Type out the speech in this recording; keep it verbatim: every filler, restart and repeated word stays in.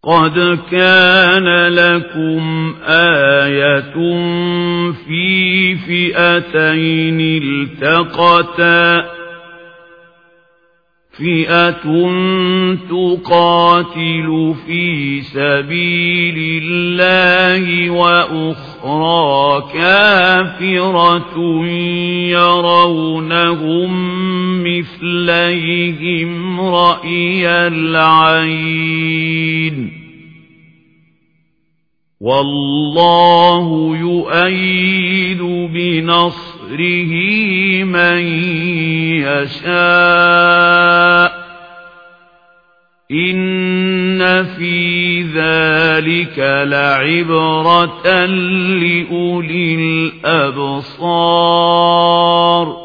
قد كان لكم آية في فئتين التقتا فئة تقاتل في سبيل الله وأخرى كافرة يرونهم مثليهم رأي العين والله يؤيد بنصره من يشاء إن في ذلك لعبرة لأولي الأبصار